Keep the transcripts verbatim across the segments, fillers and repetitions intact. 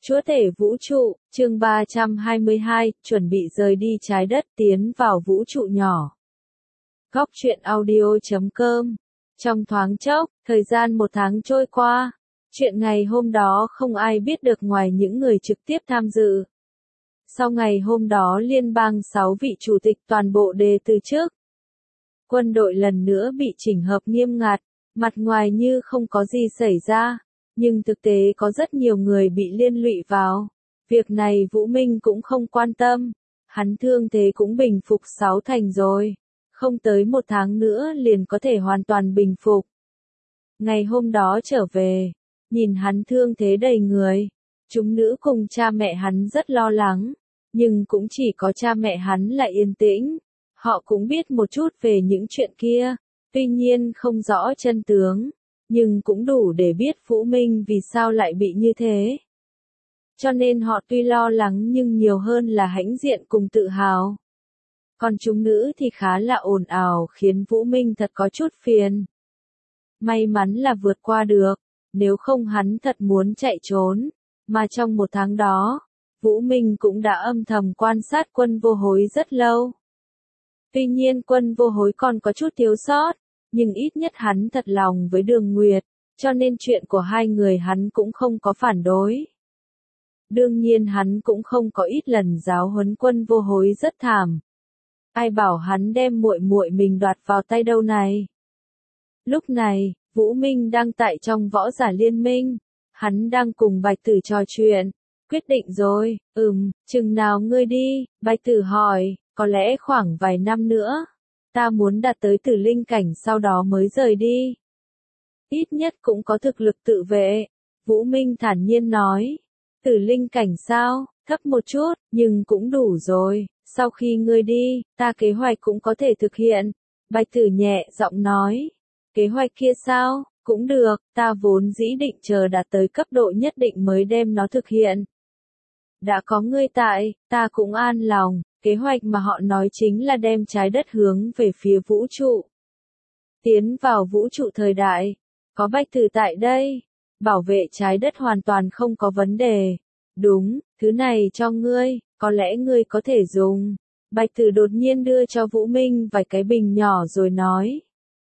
Chúa tể vũ trụ, chương ba trăm hai mươi hai, chuẩn bị rời đi trái đất tiến vào vũ trụ nhỏ. Góc truyện audio chấm com. Trong thoáng chốc, thời gian một tháng trôi qua. Chuyện ngày hôm đó không ai biết được ngoài những người trực tiếp tham dự. Sau ngày hôm đó liên bang sáu vị chủ tịch toàn bộ đề từ chức. Quân đội lần nữa bị chỉnh hợp nghiêm ngặt, mặt ngoài như không có gì xảy ra. Nhưng thực tế có rất nhiều người bị liên lụy vào. Việc này Vũ Minh cũng không quan tâm. Hắn thương thế cũng bình phục sáu thành rồi. Không tới một tháng nữa liền có thể hoàn toàn bình phục. Ngày hôm đó trở về, nhìn hắn thương thế đầy người. Chúng nữ cùng cha mẹ hắn rất lo lắng. Nhưng cũng chỉ có cha mẹ hắn là yên tĩnh. Họ cũng biết một chút về những chuyện kia. Tuy nhiên không rõ chân tướng. Nhưng cũng đủ để biết Vũ Minh vì sao lại bị như thế. Cho nên họ tuy lo lắng nhưng nhiều hơn là hãnh diện cùng tự hào. Còn chúng nữ thì khá là ồn ào khiến Vũ Minh thật có chút phiền. May mắn là vượt qua được, nếu không hắn thật muốn chạy trốn. Mà trong một tháng đó, Vũ Minh cũng đã âm thầm quan sát Quân Vô Hối rất lâu. Tuy nhiên Quân Vô Hối còn có chút thiếu sót. Nhưng ít nhất hắn thật lòng với Đường Nguyệt, cho nên chuyện của hai người hắn cũng không có phản đối. Đương nhiên hắn cũng không có ít lần giáo huấn Quân Vô Hối rất thảm. Ai bảo hắn đem muội muội mình đoạt vào tay đâu này. Lúc này, Vũ Minh đang tại trong võ giả liên minh, hắn đang cùng Bạch Tử trò chuyện. Quyết định rồi, ừm, chừng nào ngươi đi, Bạch Tử hỏi, có lẽ khoảng vài năm nữa. Ta muốn đạt tới tử linh cảnh sau đó mới rời đi. Ít nhất cũng có thực lực tự vệ. Vũ Minh thản nhiên nói. Tử linh cảnh sao, thấp một chút, nhưng cũng đủ rồi. Sau khi ngươi đi, ta kế hoạch cũng có thể thực hiện. Bạch Tử nhẹ giọng nói. Kế hoạch kia sao, cũng được, ta vốn dĩ định chờ đạt tới cấp độ nhất định mới đem nó thực hiện. Đã có ngươi tại, ta cũng an lòng. Kế hoạch mà họ nói chính là đem trái đất hướng về phía vũ trụ. Tiến vào vũ trụ thời đại. Có Bạch Tử tại đây. Bảo vệ trái đất hoàn toàn không có vấn đề. Đúng, thứ này cho ngươi, có lẽ ngươi có thể dùng. Bạch Tử đột nhiên đưa cho Vũ Minh vài cái bình nhỏ rồi nói.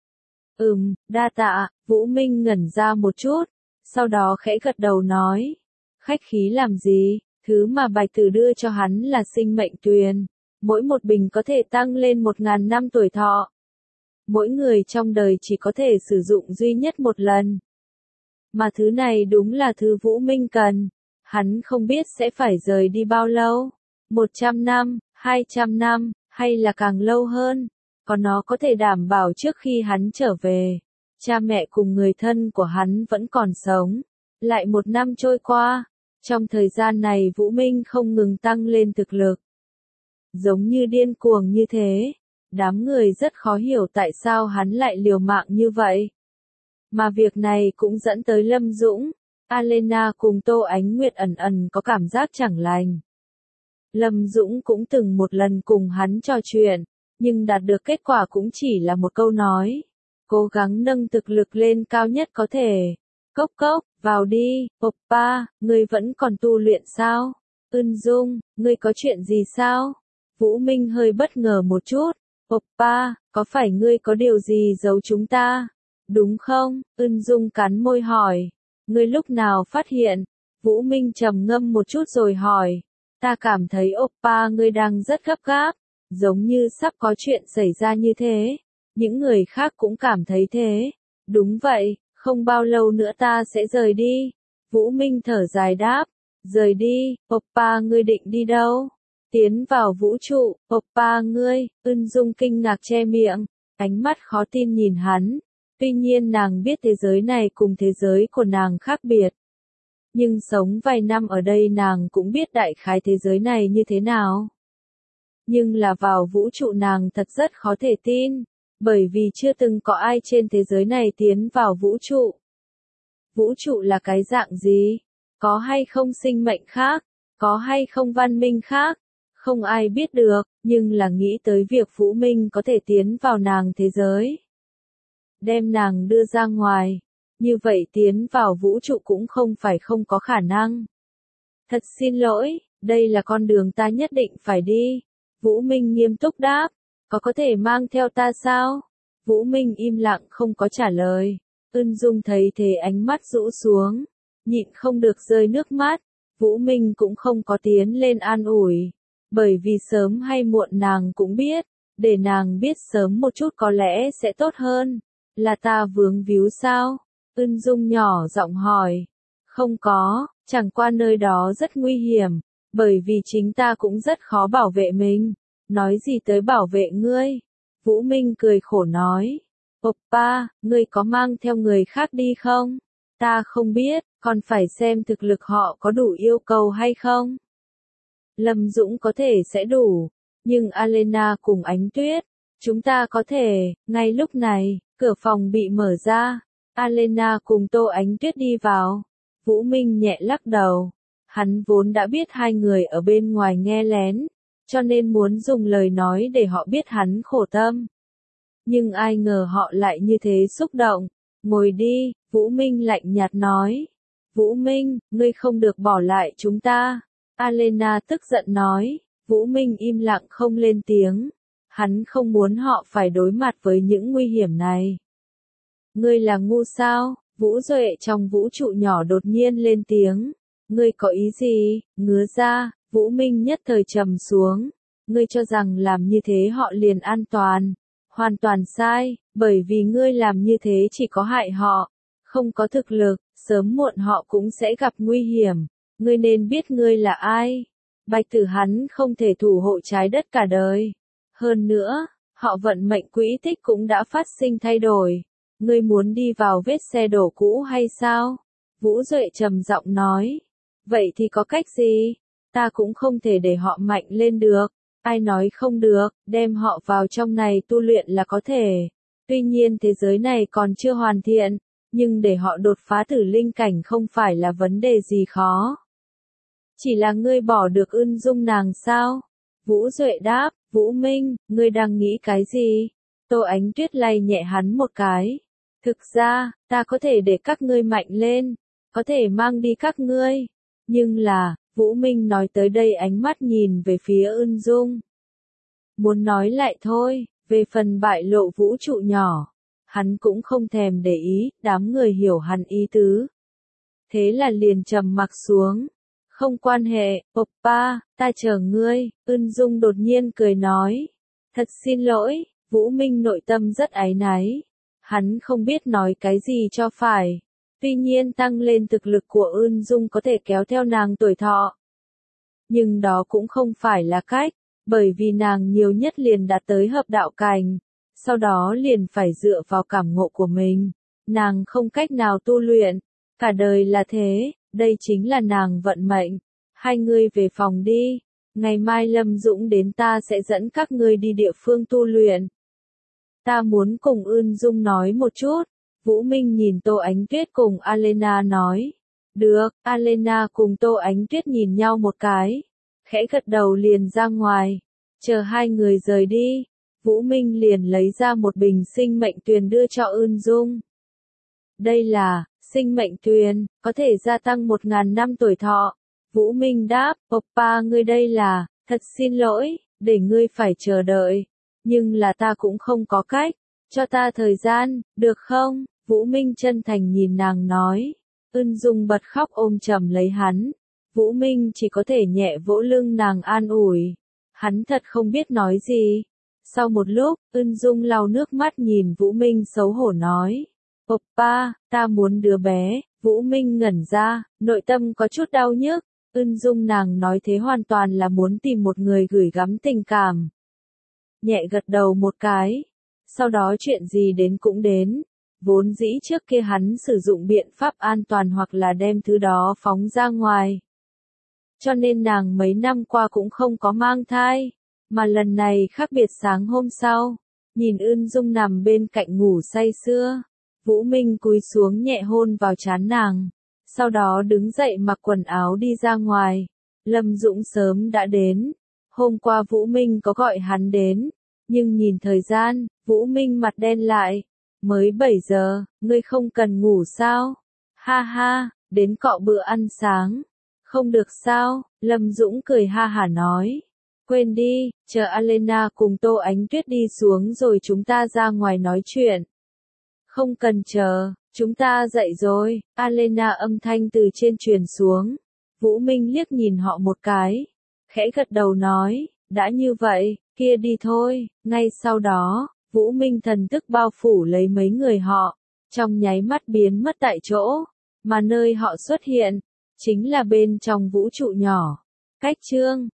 Ừm, đa tạ, Vũ Minh ngẩn ra một chút. Sau đó khẽ gật đầu nói. Khách khí làm gì? Thứ mà Bạch Tử đưa cho hắn là sinh mệnh tuyền. Mỗi một bình có thể tăng lên một ngàn năm tuổi thọ. Mỗi người trong đời chỉ có thể sử dụng duy nhất một lần. Mà thứ này đúng là thứ Vũ Minh cần. Hắn không biết sẽ phải rời đi bao lâu. Một trăm năm, hai trăm năm, hay là càng lâu hơn. Còn nó có thể đảm bảo trước khi hắn trở về. Cha mẹ cùng người thân của hắn vẫn còn sống. Lại một năm trôi qua. Trong thời gian này Vũ Minh không ngừng tăng lên thực lực. Giống như điên cuồng như thế. Đám người rất khó hiểu tại sao hắn lại liều mạng như vậy. Mà việc này cũng dẫn tới Lâm Dũng, Alena cùng Tô Ánh Nguyệt ẩn ẩn có cảm giác chẳng lành. Lâm Dũng cũng từng một lần cùng hắn trò chuyện, nhưng đạt được kết quả cũng chỉ là một câu nói. Cố gắng nâng thực lực lên cao nhất có thể. Cốc cốc, vào đi, Oppa, ngươi vẫn còn tu luyện sao? Ưn Dung, ngươi có chuyện gì sao? Vũ Minh hơi bất ngờ một chút. Oppa, có phải ngươi có điều gì giấu chúng ta? Đúng không? Ưn Dung cắn môi hỏi. Ngươi lúc nào phát hiện? Vũ Minh trầm ngâm một chút rồi hỏi. Ta cảm thấy Oppa ngươi đang rất gấp gáp. Giống như sắp có chuyện xảy ra như thế. Những người khác cũng cảm thấy thế. Đúng vậy, không bao lâu nữa ta sẽ rời đi. Vũ Minh thở dài đáp. Rời đi, Oppa ngươi định đi đâu? Tiến vào vũ trụ, Oppa ngươi, Ưn Dung kinh ngạc che miệng, ánh mắt khó tin nhìn hắn. Tuy nhiên nàng biết thế giới này cùng thế giới của nàng khác biệt. Nhưng sống vài năm ở đây nàng cũng biết đại khái thế giới này như thế nào. Nhưng là vào vũ trụ nàng thật rất khó thể tin, bởi vì chưa từng có ai trên thế giới này tiến vào vũ trụ. Vũ trụ là cái dạng gì? Có hay không sinh mệnh khác? Có hay không văn minh khác? Không ai biết được, nhưng là nghĩ tới việc Vũ Minh có thể tiến vào nàng thế giới. Đem nàng đưa ra ngoài. Như vậy tiến vào vũ trụ cũng không phải không có khả năng. Thật xin lỗi, đây là con đường ta nhất định phải đi. Vũ Minh nghiêm túc đáp, có có thể mang theo ta sao? Vũ Minh im lặng không có trả lời. Ưn Dung thấy thế ánh mắt rũ xuống, nhịn không được rơi nước mắt. Vũ Minh cũng không có tiến lên an ủi, bởi vì sớm hay muộn nàng cũng biết, để nàng biết sớm một chút có lẽ sẽ tốt hơn. Là ta vướng víu sao? Ưn Dung nhỏ giọng hỏi. Không có, chẳng qua nơi đó rất nguy hiểm, bởi vì chính ta cũng rất khó bảo vệ mình. Nói gì tới bảo vệ ngươi? Vũ Minh cười khổ nói. Oppa, ngươi có mang theo người khác đi không? Ta không biết, còn phải xem thực lực họ có đủ yêu cầu hay không. Lâm Dũng có thể sẽ đủ, nhưng Alena cùng Ánh Tuyết, chúng ta có thể. Ngay lúc này, cửa phòng bị mở ra, Alena cùng Tô Ánh Tuyết đi vào. Vũ Minh nhẹ lắc đầu, hắn vốn đã biết hai người ở bên ngoài nghe lén, cho nên muốn dùng lời nói để họ biết hắn khổ tâm. Nhưng ai ngờ họ lại như thế xúc động. Ngồi đi, Vũ Minh lạnh nhạt nói. Vũ Minh, ngươi không được bỏ lại chúng ta. Alena tức giận nói. Vũ Minh im lặng không lên tiếng. Hắn không muốn họ phải đối mặt với những nguy hiểm này. Ngươi là ngu sao? Vũ Duệ trong vũ trụ nhỏ đột nhiên lên tiếng. Ngươi có ý gì? Ngứa ra, Vũ Minh nhất thời trầm xuống. Ngươi cho rằng làm như thế họ liền an toàn. Hoàn toàn sai, bởi vì ngươi làm như thế chỉ có hại họ. Không có thực lực, sớm muộn họ cũng sẽ gặp nguy hiểm. Ngươi nên biết ngươi là ai. Bạch Tử hắn không thể thủ hộ trái đất cả đời. Hơn nữa, họ vận mệnh quỹ tích cũng đã phát sinh thay đổi. Ngươi muốn đi vào vết xe đổ cũ hay sao? Vũ Duệ trầm giọng nói. Vậy thì có cách gì? Ta cũng không thể để họ mạnh lên được. Ai nói không được, đem họ vào trong này tu luyện là có thể. Tuy nhiên thế giới này còn chưa hoàn thiện, nhưng để họ đột phá tử linh cảnh không phải là vấn đề gì khó. Chỉ là ngươi bỏ được Ưn Dung nàng sao? Vũ Duệ đáp, Vũ Minh, ngươi đang nghĩ cái gì? Tô Ánh Tuyết lay nhẹ hắn một cái. Thực ra, ta có thể để các ngươi mạnh lên, có thể mang đi các ngươi. Nhưng là, Vũ Minh nói tới đây ánh mắt nhìn về phía Ưn Dung. Muốn nói lại thôi, về phần bại lộ vũ trụ nhỏ, hắn cũng không thèm để ý, đám người hiểu hắn ý tứ. Thế là liền trầm mặc xuống. Không quan hệ, Oppa, ta chờ ngươi. Ưn Dung đột nhiên cười nói. Thật xin lỗi, Vũ Minh nội tâm rất áy náy. Hắn không biết nói cái gì cho phải. Tuy nhiên tăng lên thực lực của Ưn Dung có thể kéo theo nàng tuổi thọ. Nhưng đó cũng không phải là cách, bởi vì nàng nhiều nhất liền đạt tới hợp đạo cảnh. Sau đó liền phải dựa vào cảm ngộ của mình. Nàng không cách nào tu luyện. Cả đời là thế, đây chính là nàng vận mệnh. Hai người về phòng đi. Ngày mai Lâm Dũng đến ta sẽ dẫn các ngươi đi địa phương tu luyện. Ta muốn cùng Ưn Dung nói một chút. Vũ Minh nhìn Tô Ánh Tuyết cùng Alena nói. Được, Alena cùng Tô Ánh Tuyết nhìn nhau một cái. Khẽ gật đầu liền ra ngoài. Chờ hai người rời đi. Vũ Minh liền lấy ra một bình sinh mệnh tuyền đưa cho Ưn Dung. Đây là, sinh mệnh tuyền, có thể gia tăng một ngàn năm tuổi thọ. Vũ Minh đáp, Oppa ngươi đây là, thật xin lỗi, để ngươi phải chờ đợi. Nhưng là ta cũng không có cách, cho ta thời gian, được không? Vũ Minh chân thành nhìn nàng nói. Ưn Dung bật khóc ôm chầm lấy hắn. Vũ Minh chỉ có thể nhẹ vỗ lưng nàng an ủi. Hắn thật không biết nói gì. Sau một lúc, Ưn Dung lau nước mắt nhìn Vũ Minh xấu hổ nói. Oppa, ta muốn đứa bé. Vũ Minh ngẩn ra, nội tâm có chút đau nhức. Ưn Dung nàng nói thế hoàn toàn là muốn tìm một người gửi gắm tình cảm. Nhẹ gật đầu một cái. Sau đó chuyện gì đến cũng đến. Vốn dĩ trước kia hắn sử dụng biện pháp an toàn hoặc là đem thứ đó phóng ra ngoài. Cho nên nàng mấy năm qua cũng không có mang thai. Mà lần này khác biệt sáng hôm sau. Nhìn Ưn Dung nằm bên cạnh ngủ say sưa. Vũ Minh cúi xuống nhẹ hôn vào trán nàng. Sau đó đứng dậy mặc quần áo đi ra ngoài. Lâm Dũng sớm đã đến. Hôm qua Vũ Minh có gọi hắn đến. Nhưng nhìn thời gian, Vũ Minh mặt đen lại. Mới bảy giờ, ngươi không cần ngủ sao? Ha ha, đến cọ bữa ăn sáng. Không được sao, Lâm Dũng cười ha hả nói. Quên đi, chờ Alena cùng Tô Ánh Tuyết đi xuống rồi chúng ta ra ngoài nói chuyện. Không cần chờ, chúng ta dậy rồi, Alena âm thanh từ trên truyền xuống. Vũ Minh liếc nhìn họ một cái, khẽ gật đầu nói, đã như vậy, kia đi thôi, ngay sau đó, Vũ Minh thần tức bao phủ lấy mấy người họ, trong nháy mắt biến mất tại chỗ, mà nơi họ xuất hiện, chính là bên trong vũ trụ nhỏ. Cách chương